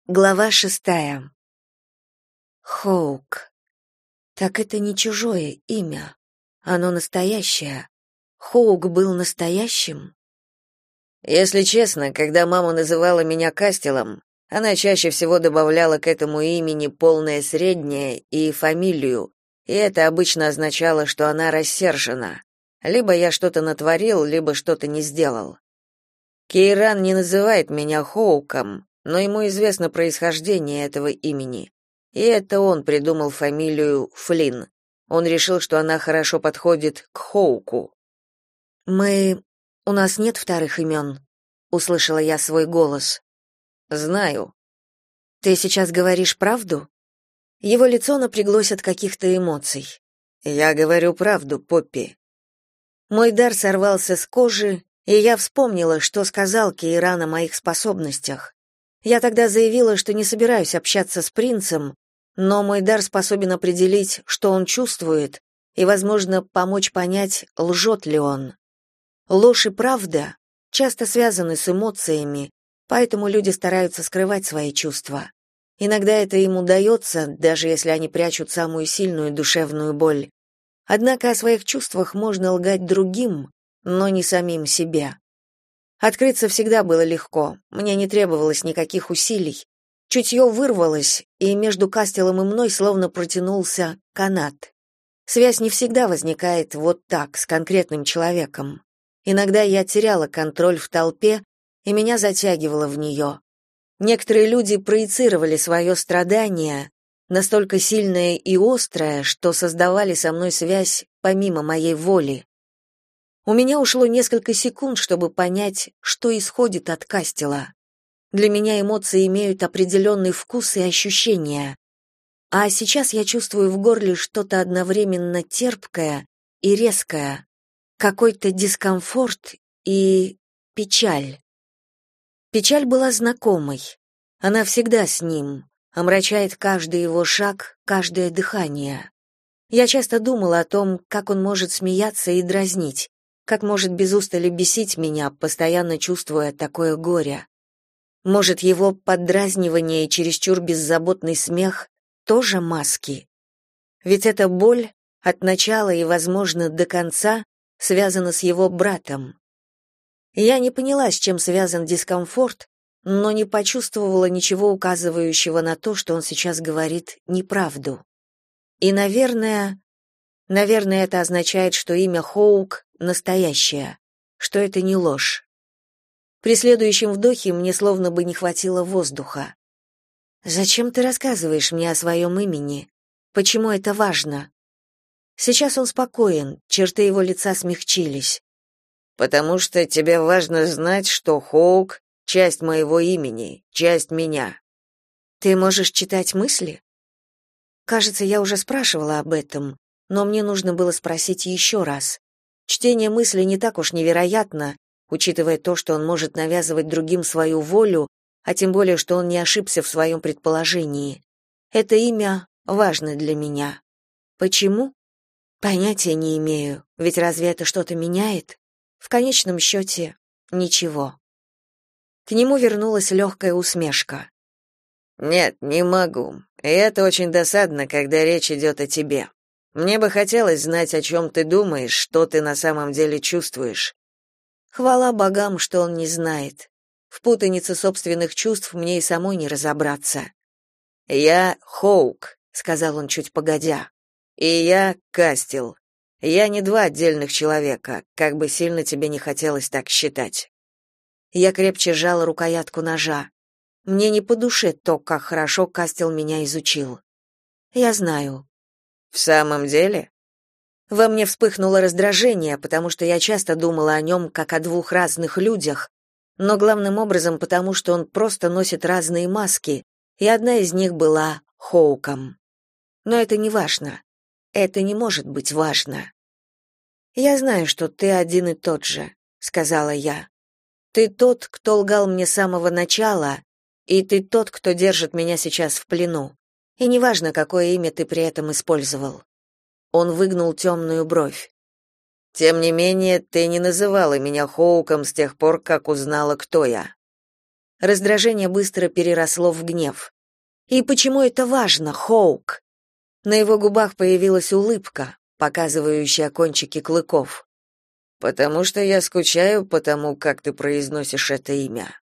Глава 6. Хоук. Так это не чужое имя. Оно настоящее. Хоук был настоящим? Если честно, когда мама называла меня Кастелом, она чаще всего добавляла к этому имени полное среднее и фамилию, и это обычно означало, что она рассержена. Либо я что-то натворил, либо что-то не сделал. Кейран не называет меня Хоуком, но ему известно происхождение этого имени. И это он придумал фамилию Флинн. Он решил, что она хорошо подходит к Хоуку. У нас нет вторых имен», — услышала я свой голос. Знаю. Ты сейчас говоришь правду? Его лицо напряглось от каких-то эмоций. Я говорю правду, Поппи. Мой дар сорвался с кожи, и я вспомнила, что сказал Кейран о моих способностях. Я тогда заявила, что не собираюсь общаться с принцем, но мой дар способен определить, что он чувствует, и, возможно, помочь понять, лжет ли он. Ложь и правда часто связаны с эмоциями, поэтому люди стараются скрывать свои чувства. Иногда это им удается, даже если они прячут самую сильную душевную боль. Однако о своих чувствах можно лгать другим, но не самим себе. Открыться всегда было легко, мне не требовалось никаких усилий. Чутье вырвалось, и между Кастелом и мной словно протянулся канат. Связь не всегда возникает вот так, с конкретным человеком. Иногда я теряла контроль в толпе, и меня затягивало в нее. Некоторые люди проецировали свое страдание, настолько сильное и острое, что создавали со мной связь помимо моей воли. У меня ушло несколько секунд, чтобы понять, что исходит от Кастела. Для меня эмоции имеют определенный вкус и ощущения. А сейчас я чувствую в горле что-то одновременно терпкое и резкое, какой-то дискомфорт и печаль. Печаль была знакомой. Она всегда с ним, омрачает каждый его шаг, каждое дыхание. Я часто думала о том, как он может смеяться и дразнить, как может без устали бесить меня, постоянно чувствуя такое горе. Может, его поддразнивание и чересчур беззаботный смех тоже маски? Ведь эта боль от начала и, возможно, до конца связана с его братом. Я не поняла, с чем связан дискомфорт, но не почувствовала ничего указывающего на то, что он сейчас говорит неправду. И, наверное, это означает, что имя Хоук настоящее, что это не ложь. При следующем вдохе мне словно бы не хватило воздуха. «Зачем ты рассказываешь мне о своем имени? Почему это важно?» Сейчас он спокоен, черты его лица смягчились. Потому что тебе важно знать, что Хоук — часть моего имени, часть меня. Ты можешь читать мысли? Кажется, я уже спрашивала об этом, но мне нужно было спросить еще раз. Чтение мыслей не так уж невероятно, учитывая то, что он может навязывать другим свою волю, а тем более, что он не ошибся в своем предположении. Это имя важно для меня. Почему? Понятия не имею, ведь разве это что-то меняет? В конечном счете, ничего. К нему вернулась легкая усмешка. Нет, не могу. И это очень досадно, когда речь идет о тебе. Мне бы хотелось знать, о чем ты думаешь, что ты на самом деле чувствуешь. Хвала богам, что он не знает. В путанице собственных чувств мне и самой не разобраться. Я Хоук, сказал он чуть погодя. И я Кастел. Я не два отдельных человека, как бы сильно тебе не хотелось так считать. Я крепче сжала рукоятку ножа. Мне не по душе то, как хорошо Кастел меня изучил. Я знаю. В самом деле? Во мне вспыхнуло раздражение, потому что я часто думала о нем как о двух разных людях, но главным образом потому, что он просто носит разные маски, и одна из них была Хоуком. Но это не важно. Это не может быть важно. «Я знаю, что ты один и тот же», — сказала я. «Ты тот, кто лгал мне с самого начала, и ты тот, кто держит меня сейчас в плену. И неважно, какое имя ты при этом использовал». Он выгнул темную бровь. «Тем не менее, ты не называла меня Хоуком с тех пор, как узнала, кто я». Раздражение быстро переросло в гнев. «И почему это важно, Хоук?» На его губах появилась улыбка, показывающая кончики клыков. «Потому что я скучаю по тому, как ты произносишь это имя».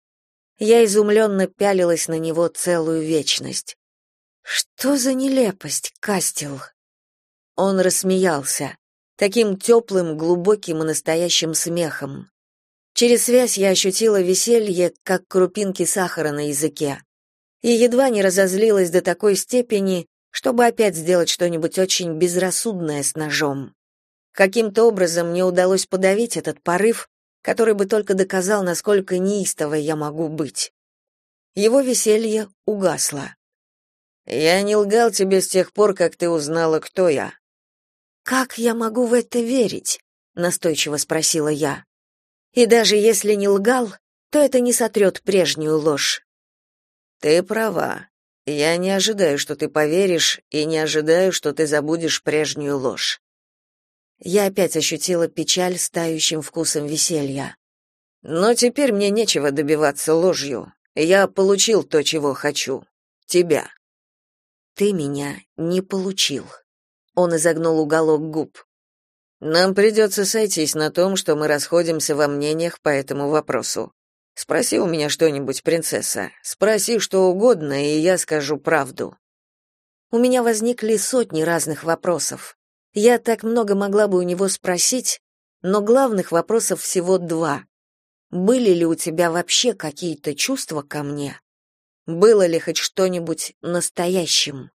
Я изумленно пялилась на него целую вечность. «Что за нелепость, Кастел?» Он рассмеялся, таким теплым, глубоким и настоящим смехом. Через связь я ощутила веселье, как крупинки сахара на языке, и едва не разозлилась до такой степени, чтобы опять сделать что-нибудь очень безрассудное с ножом. Каким-то образом мне удалось подавить этот порыв, который бы только доказал, насколько неистовой я могу быть. Его веселье угасло. «Я не лгал тебе с тех пор, как ты узнала, кто я». «Как я могу в это верить?» — настойчиво спросила я. «И даже если не лгал, то это не сотрет прежнюю ложь». «Ты права. Я не ожидаю, что ты поверишь, и не ожидаю, что ты забудешь прежнюю ложь». Я опять ощутила печаль с тающим вкусом веселья. «Но теперь мне нечего добиваться ложью. Я получил то, чего хочу. Тебя». «Ты меня не получил». Он изогнул уголок губ. «Нам придется сойтись на том, что мы расходимся во мнениях по этому вопросу. Спроси у меня что-нибудь, принцесса. Спроси что угодно, и я скажу правду». У меня возникли сотни разных вопросов. Я так много могла бы у него спросить, но главных вопросов всего два. Были ли у тебя вообще какие-то чувства ко мне? Было ли хоть что-нибудь настоящим?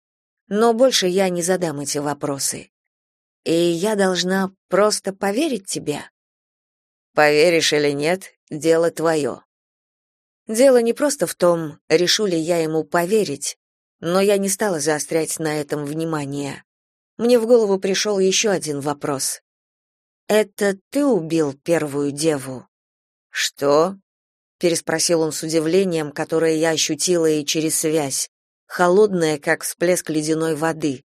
Но больше я не задам эти вопросы. И я должна просто поверить тебе. Поверишь или нет, дело твое. Дело не просто в том, решу ли я ему поверить, но я не стала заострять на этом внимание. Мне в голову пришел еще один вопрос. «Это ты убил первую деву?» «Что?» — переспросил он с удивлением, которое я ощутила и через связь, холодное, как всплеск ледяной воды.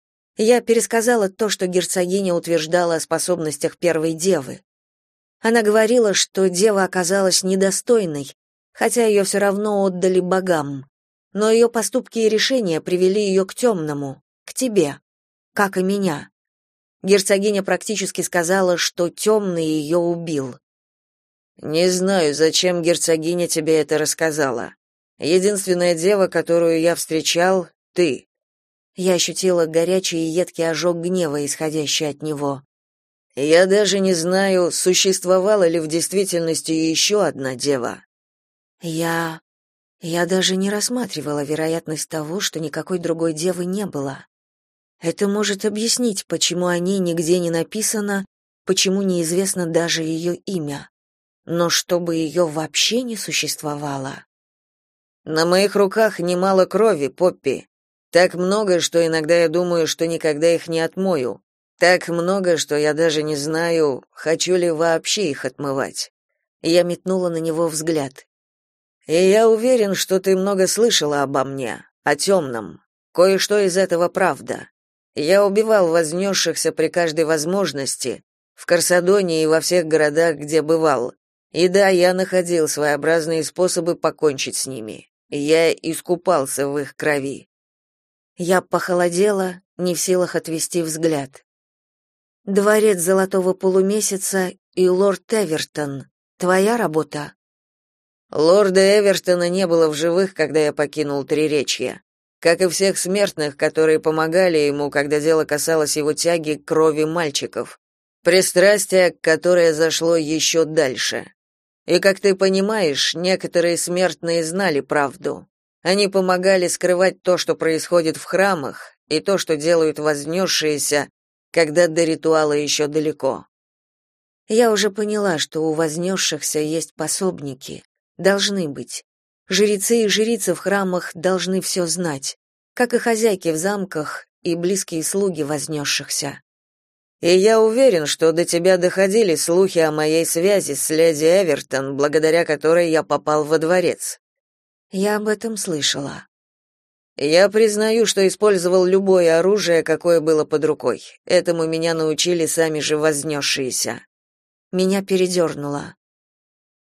Я пересказала то, что герцогиня утверждала о способностях первой девы. Она говорила, что дева оказалась недостойной, хотя ее все равно отдали богам, но ее поступки и решения привели ее к темному, к тебе, как и меня. Герцогиня практически сказала, что темный ее убил. «Не знаю, зачем герцогиня тебе это рассказала. Единственная дева, которую я встречал, — ты». Я ощутила горячий и едкий ожог гнева, исходящий от него. «Я даже не знаю, существовала ли в действительности еще одна дева». Я даже не рассматривала вероятность того, что никакой другой девы не было. Это может объяснить, почему о ней нигде не написано, почему неизвестно даже ее имя. Но чтобы ее вообще не существовало. «На моих руках немало крови, Поппи. Так много, что иногда я думаю, что никогда их не отмою. Так много, что я даже не знаю, хочу ли вообще их отмывать». Я метнула на него взгляд. «И я уверен, что ты много слышала обо мне, о темном. Кое-что из этого правда. Я убивал вознесшихся при каждой возможности, в Карсадоне и во всех городах, где бывал. И да, я находил своеобразные способы покончить с ними. Я искупался в их крови». Я похолодела, не в силах отвести взгляд. «Дворец Золотого Полумесяца и лорд Эвертон. Твоя работа?» Лорда Эвертона не было в живых, когда я покинул Триречье. Как и всех смертных, которые помогали ему, когда дело касалось его тяги к крови мальчиков. Пристрастие, которое зашло еще дальше. И, как ты понимаешь, некоторые смертные знали правду. Они помогали скрывать то, что происходит в храмах, и то, что делают вознесшиеся, когда до ритуала еще далеко. Я уже поняла, что у вознесшихся есть пособники. Должны быть. Жрецы и жрицы в храмах должны все знать, как и хозяйки в замках и близкие слуги вознесшихся. И я уверен, что до тебя доходили слухи о моей связи с леди Эвертон, благодаря которой я попал во дворец. Я об этом слышала. Я признаю, что использовал любое оружие, какое было под рукой. Этому меня научили сами же вознесшиеся. Меня передернуло.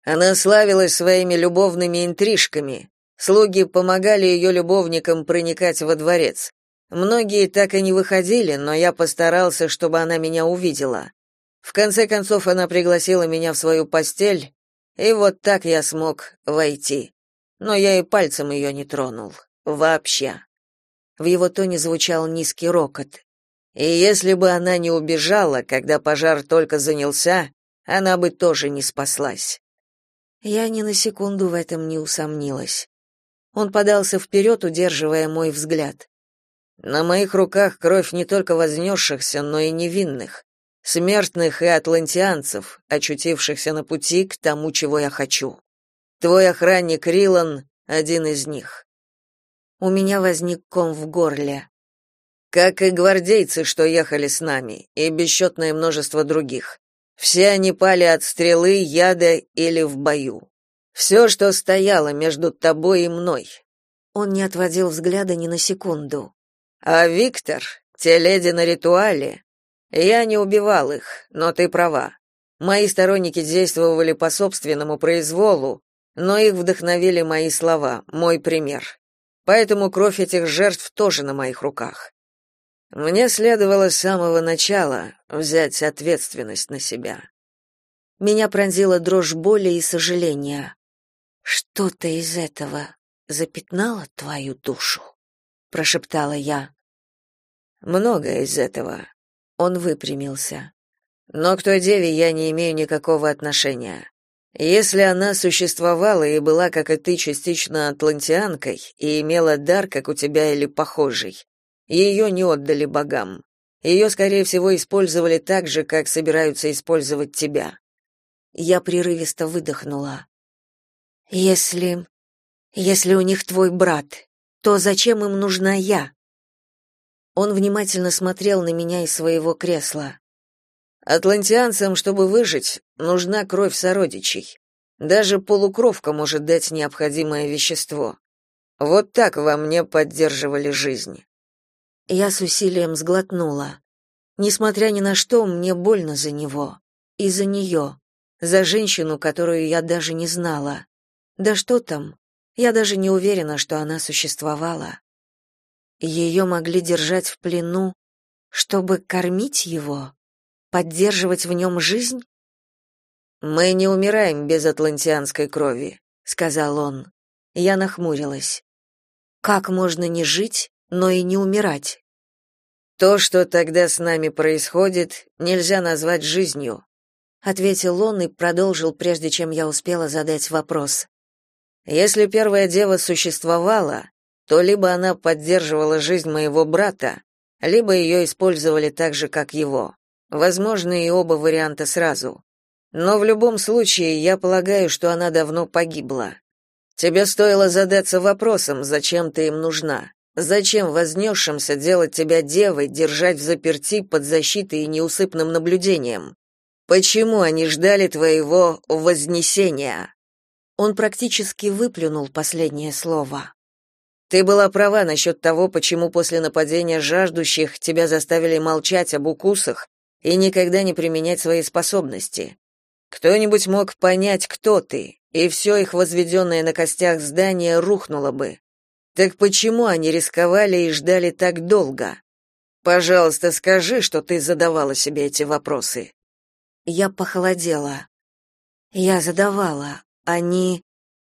Она славилась своими любовными интрижками. Слуги помогали ее любовникам проникать во дворец. Многие так и не выходили, но я постарался, чтобы она меня увидела. В конце концов, она пригласила меня в свою постель, и вот так я смог войти. Но я и пальцем ее не тронул. Вообще. В его тоне звучал низкий рокот. И если бы она не убежала, когда пожар только занялся, она бы тоже не спаслась. Я ни на секунду в этом не усомнилась. Он подался вперед, удерживая мой взгляд. На моих руках кровь не только вознесшихся, но и невинных, смертных и атлантианцев, очутившихся на пути к тому, чего я хочу. Твой охранник Рилан — один из них. У меня возник ком в горле. Как и гвардейцы, что ехали с нами, и бесчетное множество других. Все они пали от стрелы, яда или в бою. Все, что стояло между тобой и мной. Он не отводил взгляда ни на секунду. А Виктор, те леди на ритуале, я не убивал их, но ты права. Мои сторонники действовали по собственному произволу, но их вдохновили мои слова, мой пример. Поэтому кровь этих жертв тоже на моих руках. Мне следовало с самого начала взять ответственность на себя. Меня пронзила дрожь боли и сожаления. Что-то из этого запятнало твою душу, прошептала я. Многое из этого. Он выпрямился. Но к той деве я не имею никакого отношения. Если она существовала и была, как и ты, частично атлантианкой и имела дар, как у тебя или похожий, ее не отдали богам. Ее, скорее всего, использовали так же, как собираются использовать тебя. Я прерывисто выдохнула. Если у них твой брат, то зачем им нужна я? Он внимательно смотрел на меня из своего кресла. Атлантианцам, чтобы выжить, нужна кровь сородичей. Даже полукровка может дать необходимое вещество. Вот так во мне поддерживали жизнь. Я с усилием сглотнула. Несмотря ни на что, мне больно за него. И за нее. За женщину, которую я даже не знала. Да что там? Я даже не уверена, что она существовала. Ее могли держать в плену, чтобы кормить его, поддерживать в нем жизнь? Мы не умираем без атлантианской крови, сказал он. Я нахмурилась. Как можно не жить, но и не умирать? То, что тогда с нами происходит, нельзя назвать жизнью, ответил он и продолжил, прежде чем я успела задать вопрос. Если первая дева существовала, то либо она поддерживала жизнь моего брата, либо ее использовали так же, как его. Возможно, и оба варианта сразу. Но в любом случае, я полагаю, что она давно погибла. Тебе стоило задаться вопросом, зачем ты им нужна? Зачем вознесшимся делать тебя девой, держать в заперти под защитой и неусыпным наблюдением? Почему они ждали твоего вознесения? Он практически выплюнул последнее слово. Ты была права насчет того, почему после нападения жаждущих тебя заставили молчать об укусах и никогда не применять свои способности. Кто-нибудь мог понять, кто ты, и все их возведенное на костях здание рухнуло бы. Так почему они рисковали и ждали так долго? Пожалуйста, скажи, что ты задавала себе эти вопросы. Я похолодела. Я задавала. Они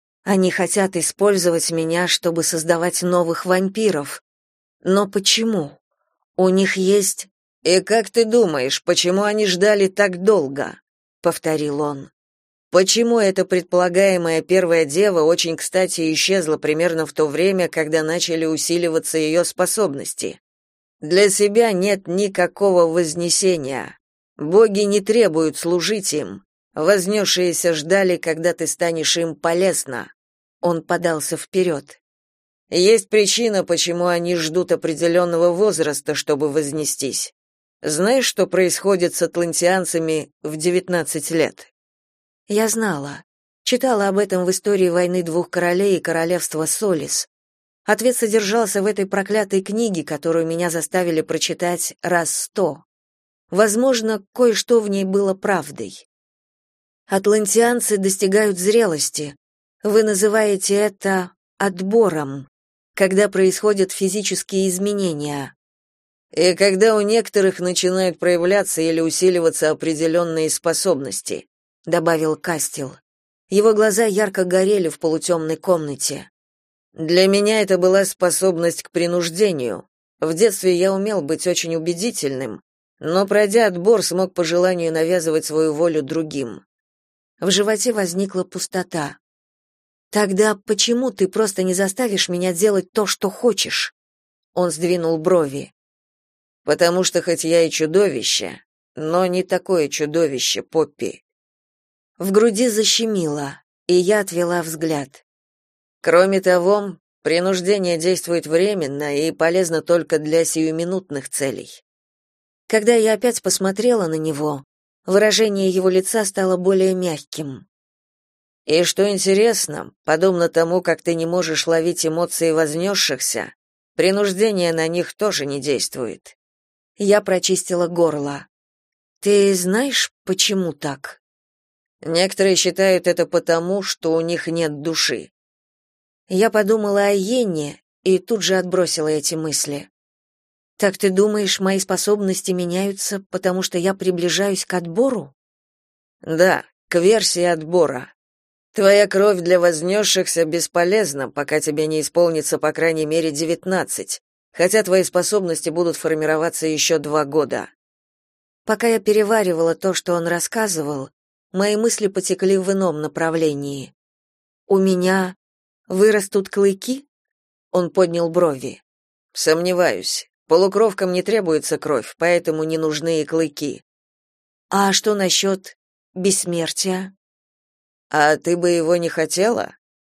хотят использовать меня, чтобы создавать новых вампиров. Но почему? У них есть... И как ты думаешь, почему они ждали так долго? Повторил он. Почему эта предполагаемая первая дева очень кстати исчезла примерно в то время, когда начали усиливаться ее способности? Для себя нет никакого вознесения. Боги не требуют служить им. Вознесшиеся ждали, когда ты станешь им полезна. Он подался вперед. Есть причина, почему они ждут определенного возраста, чтобы вознестись. Знаешь, что происходит с атлантианцами в 19 лет? Я знала. Читала об этом в истории войны двух королей и королевства Солис. Ответ содержался в этой проклятой книге, которую меня заставили прочитать раз 100. Возможно, кое-что в ней было правдой. Атлантианцы достигают зрелости. Вы называете это отбором, когда происходят физические изменения. И когда у некоторых начинают проявляться или усиливаться определенные способности, добавил Кастел. Его глаза ярко горели в полутемной комнате. Для меня это была способность к принуждению. В детстве я умел быть очень убедительным, но, пройдя отбор, смог по желанию навязывать свою волю другим. В животе возникла пустота. Тогда почему ты просто не заставишь меня делать то, что хочешь? Он сдвинул брови. Потому что хоть я и чудовище, но не такое чудовище, Поппи. В груди защемило, и я отвела взгляд. Кроме того, принуждение действует временно и полезно только для сиюминутных целей. Когда я опять посмотрела на него, выражение его лица стало более мягким. И что интересно, подобно тому, как ты не можешь ловить эмоции вознесшихся, принуждение на них тоже не действует. Я прочистила горло. Ты знаешь, почему так? Некоторые считают это потому, что у них нет души. Я подумала о Йенне и тут же отбросила эти мысли. Так ты думаешь, мои способности меняются, потому что я приближаюсь к отбору? Да, к версии отбора. Твоя кровь для вознесшихся бесполезна, пока тебе не исполнится по крайней мере 19, хотя твои способности будут формироваться еще 2 года. Пока я переваривала то, что он рассказывал, мои мысли потекли в ином направлении. У меня вырастут клыки? Он поднял брови. Сомневаюсь. Полукровкам не требуется кровь, поэтому не нужны и клыки. А что насчет бессмертия? А ты бы его не хотела?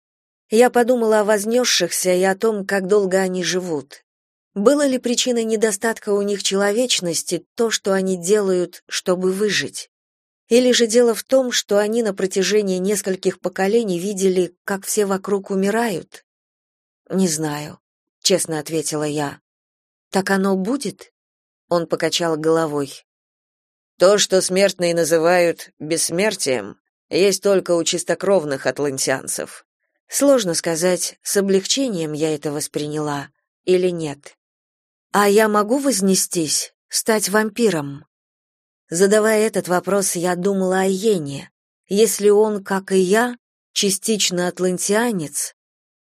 Я подумала о вознесшихся и о том, как долго они живут. Было ли причиной недостатка у них человечности то, что они делают, чтобы выжить? Или же дело в том, что они на протяжении нескольких поколений видели, как все вокруг умирают? Не знаю, честно ответила я. Так оно будет? Он покачал головой. То, что смертные называют бессмертием, есть только у чистокровных атлантианцев. Сложно сказать, с облегчением я это восприняла или нет. А я могу вознестись, стать вампиром? Задавая этот вопрос, я думала о Йене. Если он, как и я, частично атлантианец.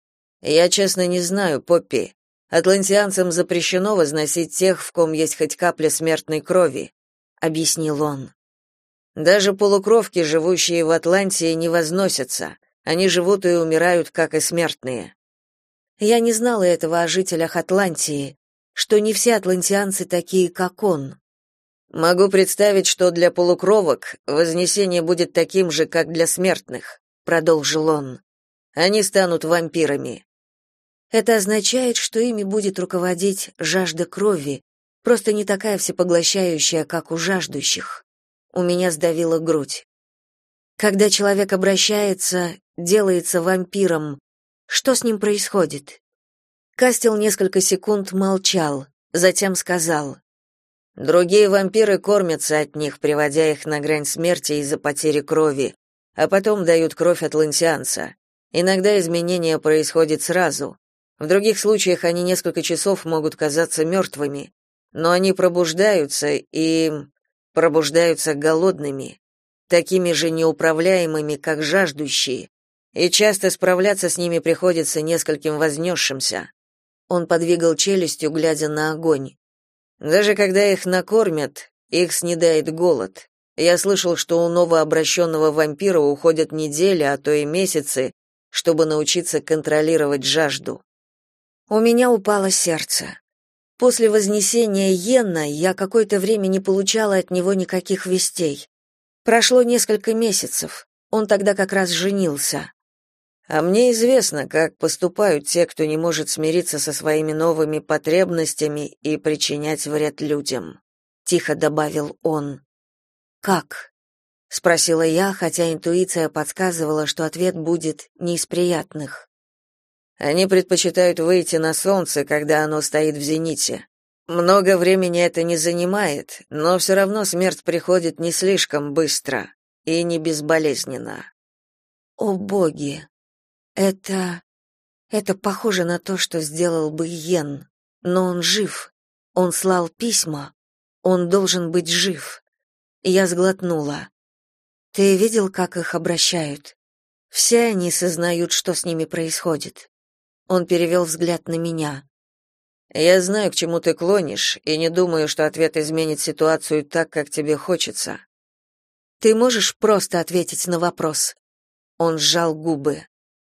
Я честно не знаю, Поппи. Атлантианцам запрещено возносить тех, в ком есть хоть капля смертной крови, объяснил он. Даже полукровки, живущие в Атлантии, не возносятся. Они живут и умирают, как и смертные. Я не знала этого о жителях Атлантии, что не все атлантианцы такие, как он. Могу представить, что для полукровок вознесение будет таким же, как для смертных, продолжил он. Они станут вампирами. Это означает, что ими будет руководить жажда крови, просто не такая всепоглощающая, как у жаждущих. У меня сдавила грудь. Когда человек обращается, делается вампиром, что с ним происходит? Кастел несколько секунд молчал, затем сказал: Другие вампиры кормятся от них, приводя их на грань смерти из-за потери крови, а потом дают кровь атлантианца. Иногда изменения происходят сразу. В других случаях они несколько часов могут казаться мертвыми, но они пробуждаются голодными, такими же неуправляемыми, как жаждущие, и часто справляться с ними приходится нескольким вознесшимся. Он подвигал челюстью, глядя на огонь. Даже когда их накормят, их снедает голод. Я слышал, что у новообращенного вампира уходят недели, а то и месяцы, чтобы научиться контролировать жажду. У меня упало сердце. После вознесения Йенна я какое-то время не получала от него никаких вестей. Прошло несколько месяцев. Он тогда как раз женился. А мне известно, как поступают те, кто не может смириться со своими новыми потребностями и причинять вред людям, тихо добавил он. Как? Спросила я, хотя интуиция подсказывала, что ответ будет не из приятных. Они предпочитают выйти на солнце, когда оно стоит в зените. Много времени это не занимает, но все равно смерть приходит не слишком быстро. и не безболезненно. О, боги! Это похоже на то, что сделал бы Йен, но он жив. Он слал письма. Он должен быть жив. Я сглотнула. Ты видел, как их обращают? Все они сознают, что с ними происходит. Он перевел взгляд на меня. Я знаю, к чему ты клонишь, и не думаю, что ответ изменит ситуацию так, как тебе хочется. Ты можешь просто ответить на вопрос? Он сжал губы.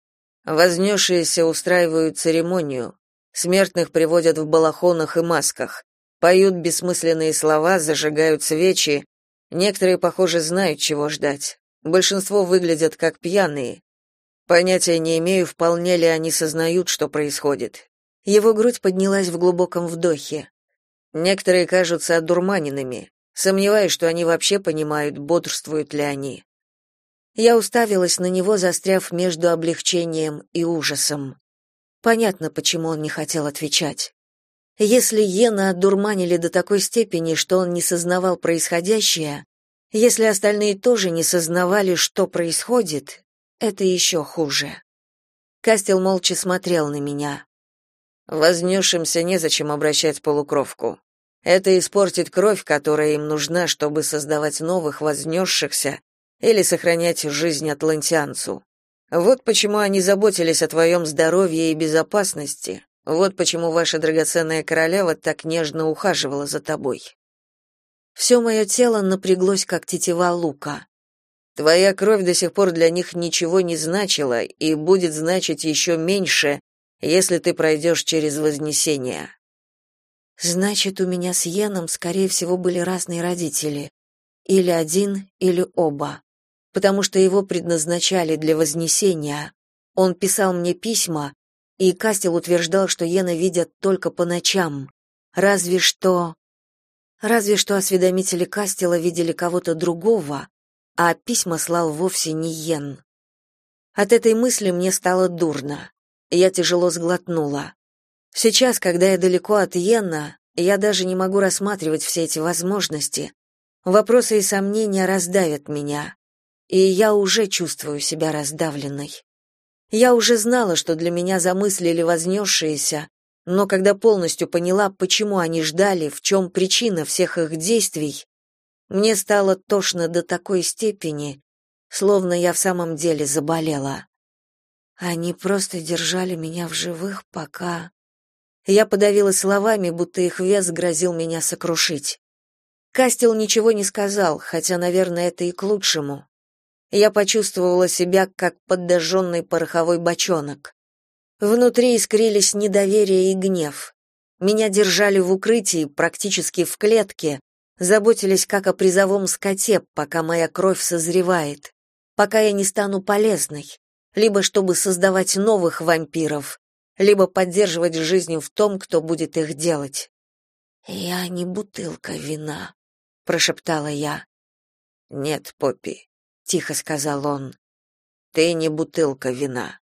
Вознесшиеся устраивают церемонию. Смертных приводят в балахонах и масках. Поют бессмысленные слова, зажигают свечи. Некоторые, похоже, знают, чего ждать. Большинство выглядят как пьяные. Понятия не имею, вполне ли они сознают, что происходит. Его грудь поднялась в глубоком вдохе. Некоторые кажутся одурманенными. Сомневаюсь, что они вообще понимают, бодрствуют ли они. Я уставилась на него, застряв между облегчением и ужасом. Понятно, почему он не хотел отвечать. Если Йена одурманили до такой степени, что он не сознавал происходящее, если остальные тоже не сознавали, что происходит, это еще хуже. Кастел молча смотрел на меня. Вознесшимся незачем обращать полукровку. Это испортит кровь, которая им нужна, чтобы создавать новых вознесшихся или сохранять жизнь атлантианцу. Вот почему они заботились о твоем здоровье и безопасности. Вот почему ваша драгоценная королева так нежно ухаживала за тобой. Все мое тело напряглось, как тетива лука. Твоя кровь до сих пор для них ничего не значила и будет значить еще меньше, если ты пройдешь через Вознесение. Значит, у меня с Йеном, скорее всего, были разные родители. Или один, или оба. Потому что его предназначали для Вознесения. Он писал мне письма, и Кастел утверждал, что Йена видят только по ночам. Разве что осведомители Кастела видели кого-то другого, а письма слал вовсе не Йен. От этой мысли мне стало дурно. Я тяжело сглотнула. Сейчас, когда я далеко от Йена, я даже не могу рассматривать все эти возможности. Вопросы и сомнения раздавят меня, и я уже чувствую себя раздавленной. Я уже знала, что для меня замыслили вознесшиеся, но когда полностью поняла, почему они ждали, в чем причина всех их действий, мне стало тошно до такой степени, словно я в самом деле заболела. Они просто держали меня в живых, пока... Я подавила словами, будто их вес грозил меня сокрушить. Кастел ничего не сказал, хотя, наверное, это и к лучшему. Я почувствовала себя, как подожженный пороховой бочонок. Внутри искрились недоверие и гнев. Меня держали в укрытии, практически в клетке, заботились как о призовом скоте, пока моя кровь созревает, пока я не стану полезной, либо чтобы создавать новых вампиров, либо поддерживать жизнь в том, кто будет их делать. «Я не бутылка вина», — прошептала я. «Нет, Поппи», — тихо сказал он, — «ты не бутылка вина».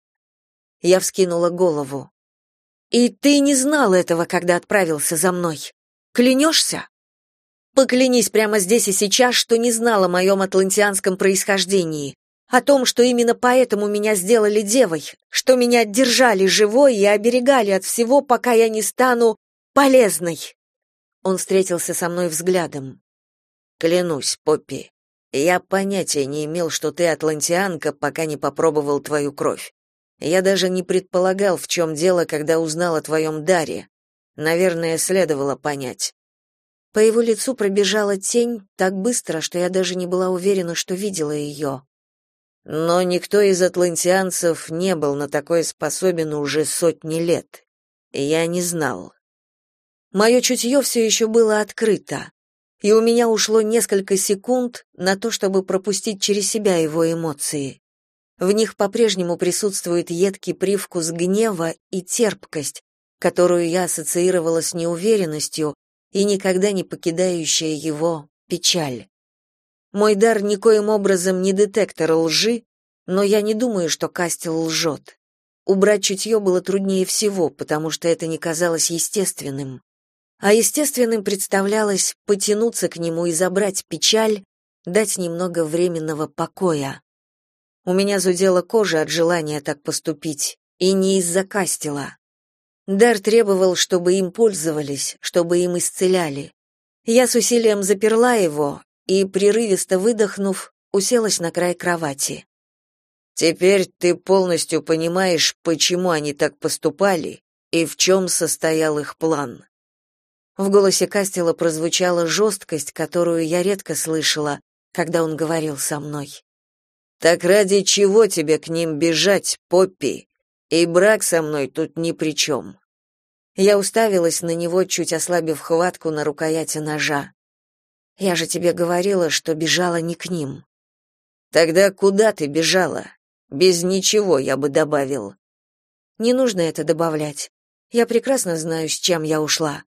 Я вскинула голову. «И ты не знал этого, когда отправился за мной? Клянешься? Поклянись прямо здесь и сейчас, что не знал о моем атлантианском происхождении, о том, что именно поэтому меня сделали девой, что меня держали живой и оберегали от всего, пока я не стану полезной». Он встретился со мной взглядом. «Клянусь, Поппи, я понятия не имел, что ты атлантианка, пока не попробовал твою кровь. Я даже не предполагал, в чем дело, когда узнал о твоем даре. Наверное, следовало понять». По его лицу пробежала тень так быстро, что я даже не была уверена, что видела ее. Но никто из атлантианцев не был на такое способен уже сотни лет. Я не знал. Мое чутье все еще было открыто, и у меня ушло несколько секунд на то, чтобы пропустить через себя его эмоции. В них по-прежнему присутствует едкий привкус гнева и терпкость, которую я ассоциировала с неуверенностью и никогда не покидающая его печаль. Мой дар никоим образом не детектор лжи, но я не думаю, что Кастел лжет. Убрать чутье было труднее всего, потому что это не казалось естественным. А естественным представлялось потянуться к нему и забрать печаль, дать немного временного покоя. У меня зудела кожа от желания так поступить, и не из-за Кастела. Дар требовал, чтобы им пользовались, чтобы им исцеляли. Я с усилием заперла его и, прерывисто выдохнув, уселась на край кровати. Теперь ты полностью понимаешь, почему они так поступали и в чем состоял их план. В голосе Кастела прозвучала жесткость, которую я редко слышала, когда он говорил со мной. Так ради чего тебе к ним бежать, Поппи? И брак со мной тут ни при чем». Я уставилась на него, чуть ослабив хватку на рукояти ножа. Я же тебе говорила, что бежала не к ним. Тогда куда ты бежала? Без ничего, я бы добавил. Не нужно это добавлять. Я прекрасно знаю, с чем я ушла.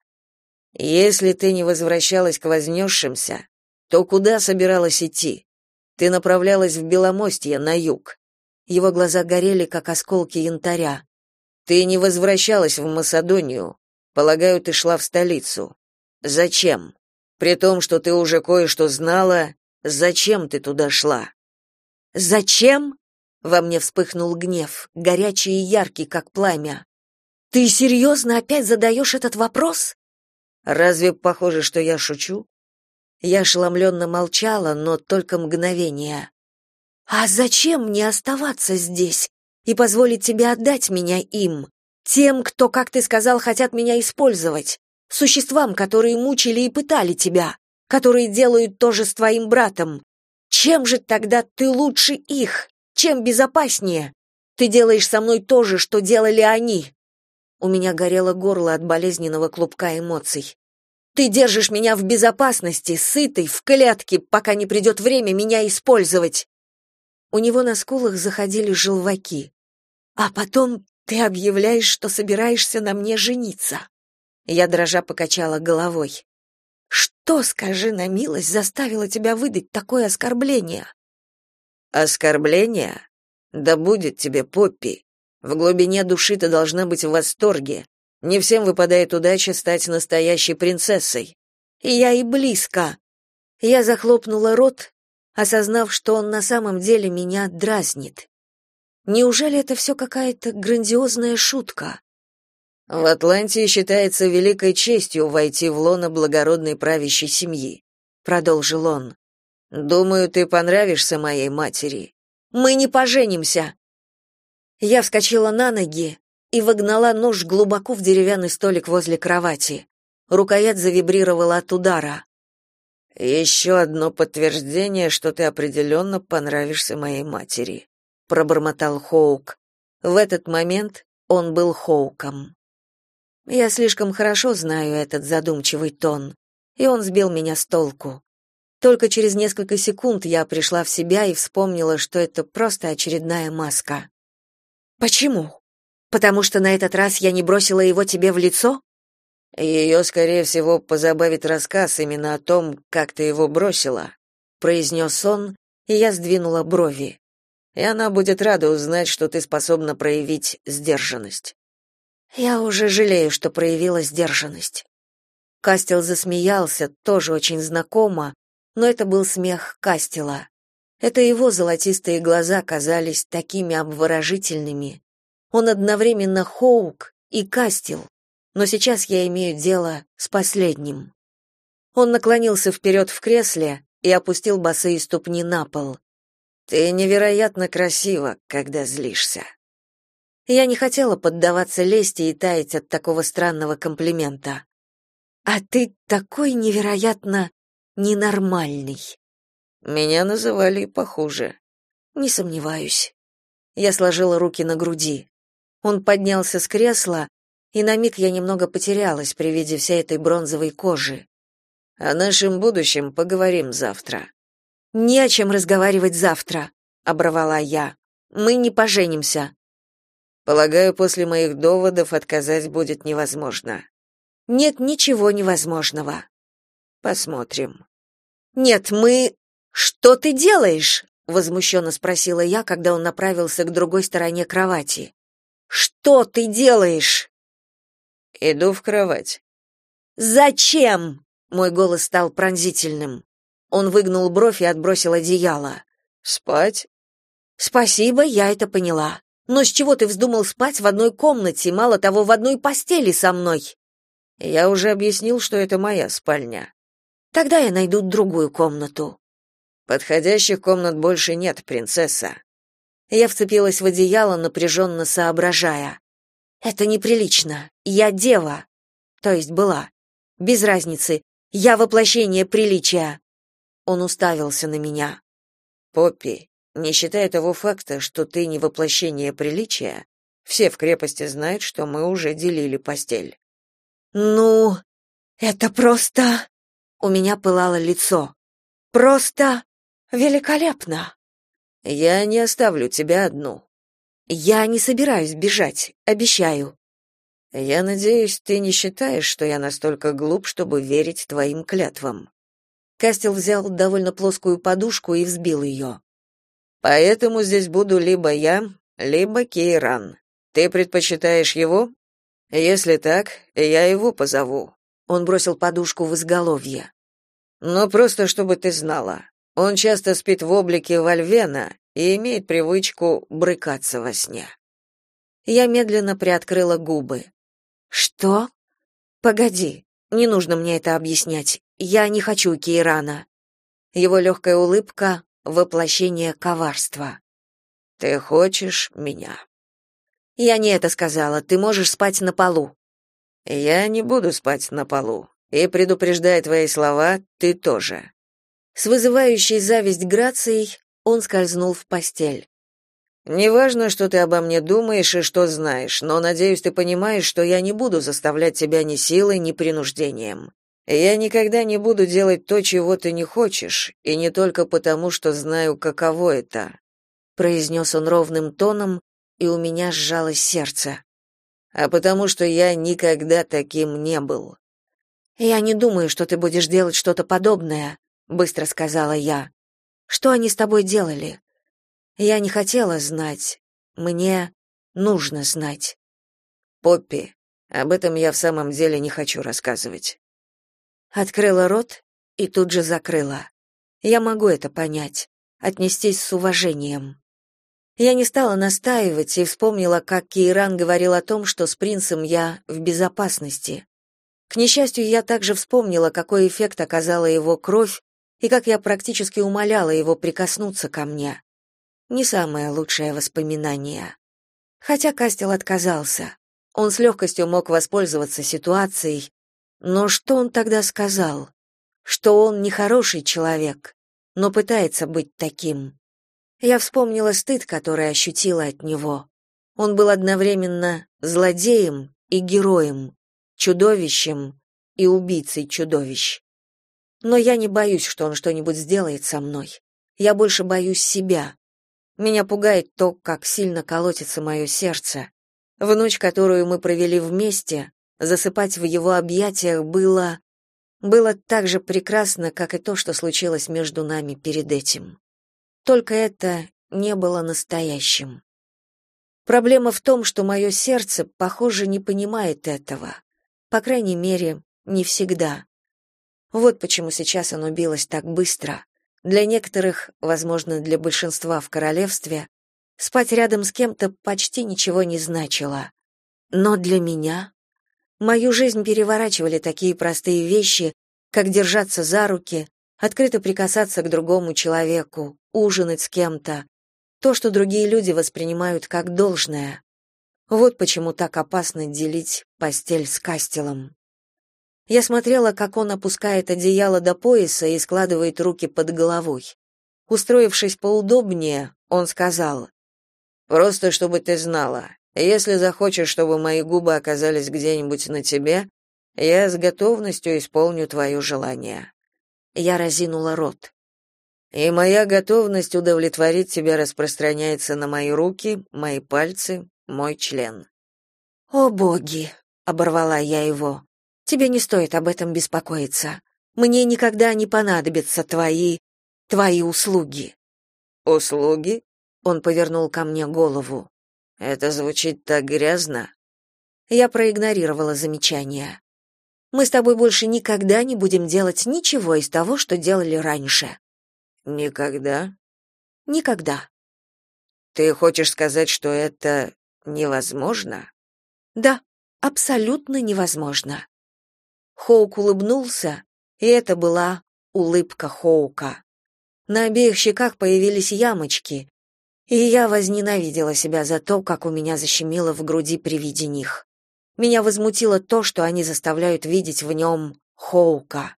Если ты не возвращалась к вознесшимся, то куда собиралась идти? Ты направлялась в Беломостье, на юг. Его глаза горели, как осколки янтаря. Ты не возвращалась в Македонию. Полагаю, ты шла в столицу. Зачем? При том, что ты уже кое-что знала, зачем ты туда шла? Зачем? Во мне вспыхнул гнев, горячий и яркий, как пламя. Ты серьезно опять задаешь этот вопрос? Разве похоже, что я шучу? Я ошеломленно молчала, но только мгновение. А зачем мне оставаться здесь и позволить тебе отдать меня им, тем, кто, как ты сказал, хотят меня использовать, существам, которые мучили и пытали тебя, которые делают то же с твоим братом? Чем же тогда ты лучше их? Чем безопаснее? Ты делаешь со мной то же, что делали они. У меня горело горло от болезненного клубка эмоций. Ты держишь меня в безопасности, сытой, в клетке, пока не придет время меня использовать. У него на скулах заходили желваки. А потом ты объявляешь, что собираешься на мне жениться. Я дрожа покачала головой. Что, скажи на милость, заставило тебя выдать такое оскорбление? Оскорбление? Да будет тебе, Поппи. В глубине души ты должна быть в восторге. Не всем выпадает удача стать настоящей принцессой. Я и близко. Я захлопнула рот, осознав, что он на самом деле меня дразнит. Неужели это все какая-то грандиозная шутка? В Атлантии считается великой честью войти в лоно благородной правящей семьи, продолжил он. Думаю, ты понравишься моей матери. Мы не поженимся. Я вскочила на ноги и вогнала нож глубоко в деревянный столик возле кровати. Рукоять завибрировала от удара. «Еще одно подтверждение, что ты определенно понравишься моей матери», пробормотал Хоук. В этот момент он был Хоуком. Я слишком хорошо знаю этот задумчивый тон, и он сбил меня с толку. Только через несколько секунд я пришла в себя и вспомнила, что это просто очередная маска. Почему? Потому что на этот раз я не бросила его тебе в лицо? Ее, скорее всего, позабавит рассказ именно о том, как ты его бросила, произнес он, и я сдвинула брови. И она будет рада узнать, что ты способна проявить сдержанность. Я уже жалею, что проявила сдержанность. Кастел засмеялся, тоже очень знакомо, но это был смех Кастела. Это его золотистые глаза казались такими обворожительными. Он одновременно Хоук и Кастел, но сейчас я имею дело с последним. Он наклонился вперед в кресле и опустил босые ступни на пол. Ты невероятно красива, когда злишься. Я не хотела поддаваться лести и таять от такого странного комплимента. А ты такой невероятно ненормальный. Меня называли и похуже. Не сомневаюсь. Я сложила руки на груди. Он поднялся с кресла, и на миг я немного потерялась при виде всей этой бронзовой кожи. О нашем будущем поговорим завтра. Не о чем разговаривать завтра, оборвала я. Мы не поженимся. Полагаю, после моих доводов отказать будет невозможно. Нет ничего невозможного. Посмотрим. Нет, мы... Что ты делаешь? Возмущенно спросила я, когда он направился к другой стороне кровати. Что ты делаешь? Иду в кровать. Зачем? Мой голос стал пронзительным. Он выгнул бровь и отбросил одеяло. Спать? Спасибо, я это поняла. Но с чего ты вздумал спать в одной комнате, мало того, в одной постели со мной? Я уже объяснил, что это моя спальня. Тогда я найду другую комнату. Подходящих комнат больше нет, принцесса. Я вцепилась в одеяло, напряженно соображая. Это неприлично. Я дева. То есть была. Без разницы. Я воплощение приличия. Он уставился на меня. Поппи, не считая того факта, что ты не воплощение приличия, все в крепости знают, что мы уже делили постель. Ну, это просто... У меня пылало лицо. Просто великолепно. Я не оставлю тебя одну. Я не собираюсь бежать, обещаю. Я надеюсь, ты не считаешь, что я настолько глуп, чтобы верить твоим клятвам. Кастел взял довольно плоскую подушку и взбил ее. Поэтому здесь буду либо я, либо Кейран. Ты предпочитаешь его? Если так, я его позову. Он бросил подушку в изголовье. Но просто чтобы ты знала, он часто спит в облике Вольвена и имеет привычку брыкаться во сне. Я медленно приоткрыла губы. Что? Погоди, не нужно мне это объяснять. Я не хочу Кейрана. Его легкая улыбка — воплощение коварства. Ты хочешь меня? Я не это сказала. Ты можешь спать на полу. Я не буду спать на полу. И, предупреждая твои слова, ты тоже. С вызывающей зависть грацией он скользнул в постель. Неважно, что ты обо мне думаешь и что знаешь, но, надеюсь, ты понимаешь, что я не буду заставлять тебя ни силой, ни принуждением. Я никогда не буду делать то, чего ты не хочешь, и не только потому, что знаю, каково это, произнес он ровным тоном, и у меня сжалось сердце. А потому что я никогда таким не был. Я не думаю, что ты будешь делать что-то подобное, быстро сказала я. Что они с тобой делали? Я не хотела знать. Мне нужно знать. Поппи, об этом я в самом деле не хочу рассказывать. Открыла рот и тут же закрыла. Я могу это понять, отнестись с уважением. Я не стала настаивать и вспомнила, как Кейран говорил о том, что с принцем я в безопасности. К несчастью, я также вспомнила, какой эффект оказала его кровь и как я практически умоляла его прикоснуться ко мне. Не самое лучшее воспоминание. Хотя Кастел отказался. Он с легкостью мог воспользоваться ситуацией. Но что он тогда сказал? Что он не хороший человек, но пытается быть таким. Я вспомнила стыд, который ощутила от него. Он был одновременно злодеем и героем, чудовищем и убийцей чудовищ. Но я не боюсь, что он что-нибудь сделает со мной. Я больше боюсь себя. Меня пугает то, как сильно колотится мое сердце. В ночь, которую мы провели вместе, засыпать в его объятиях было так же прекрасно, как и то, что случилось между нами перед этим. Только это не было настоящим. Проблема в том, что мое сердце, похоже, не понимает этого. По крайней мере, не всегда. Вот почему сейчас оно билось так быстро. Для некоторых, возможно, для большинства в королевстве, спать рядом с кем-то почти ничего не значило. Но для меня мою жизнь переворачивали такие простые вещи, как держаться за руки, открыто прикасаться к другому человеку, ужинать с кем-то, то, что другие люди воспринимают как должное. Вот почему так опасно делить постель с Кастелом. Я смотрела, как он опускает одеяло до пояса и складывает руки под головой. Устроившись поудобнее, он сказал: «Просто чтобы ты знала, если захочешь, чтобы мои губы оказались где-нибудь на тебе, я с готовностью исполню твое желание». Я разинула рот. «И моя готовность удовлетворить тебя распространяется на мои руки, мои пальцы, мой член». «О, боги!» — оборвала я его. «Тебе не стоит об этом беспокоиться. Мне никогда не понадобятся твои услуги». «Услуги?» — он повернул ко мне голову. «Это звучит так грязно». Я проигнорировала замечание. Мы с тобой больше никогда не будем делать ничего из того, что делали раньше. Никогда? Никогда. Ты хочешь сказать, что это невозможно? Да, абсолютно невозможно. Хоук улыбнулся, и это была улыбка Хоука. На обеих щеках появились ямочки, и я возненавидела себя за то, как у меня защемило в груди при виде них. Меня возмутило то, что они заставляют видеть в нем Хоука.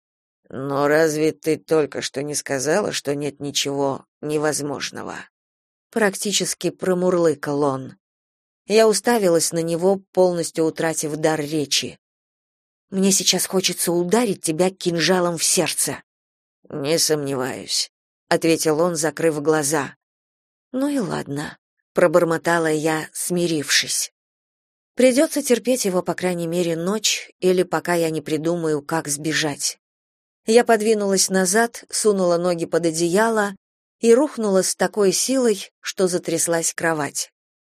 Но разве ты только что не сказала, что нет ничего невозможного? Практически промурлыкал он. Я уставилась на него, полностью утратив дар речи. Мне сейчас хочется ударить тебя кинжалом в сердце. Не сомневаюсь, ответил он, закрыв глаза. Ну и ладно, пробормотала я, смирившись. Придется терпеть его, по крайней мере, ночь, или пока я не придумаю, как сбежать. Я подвинулась назад, сунула ноги под одеяло и рухнула с такой силой, что затряслась кровать.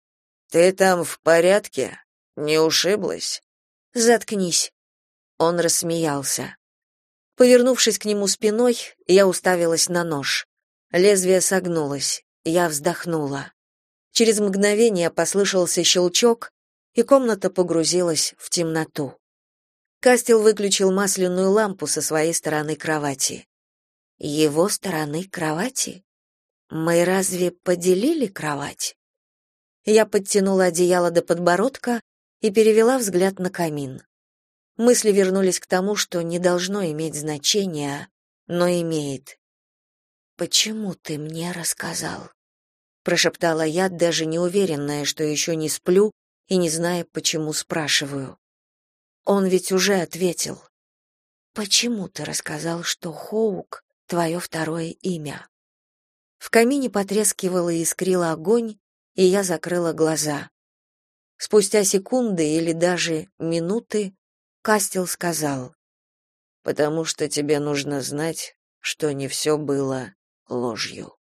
Ты там в порядке? Не ушиблась? Заткнись. Он рассмеялся. Повернувшись к нему спиной, я уставилась на нож. Лезвие согнулось. Я вздохнула. Через мгновение послышался щелчок, и комната погрузилась в темноту. Кастел выключил масляную лампу со своей стороны кровати. Его стороны кровати? Мы разве поделили кровать? Я подтянула одеяло до подбородка и перевела взгляд на камин. Мысли вернулись к тому, что не должно иметь значения, но имеет. «Почему ты мне рассказал?» Прошептала я, даже не уверенная, что еще не сплю и не зная, почему спрашиваю. Он ведь уже ответил. «Почему ты рассказал, что Хоук — твое второе имя?» В камине потрескивало и искрило огонь, и я закрыла глаза. Спустя секунды или даже минуты Кастел сказал: «Потому что тебе нужно знать, что не все было ложью».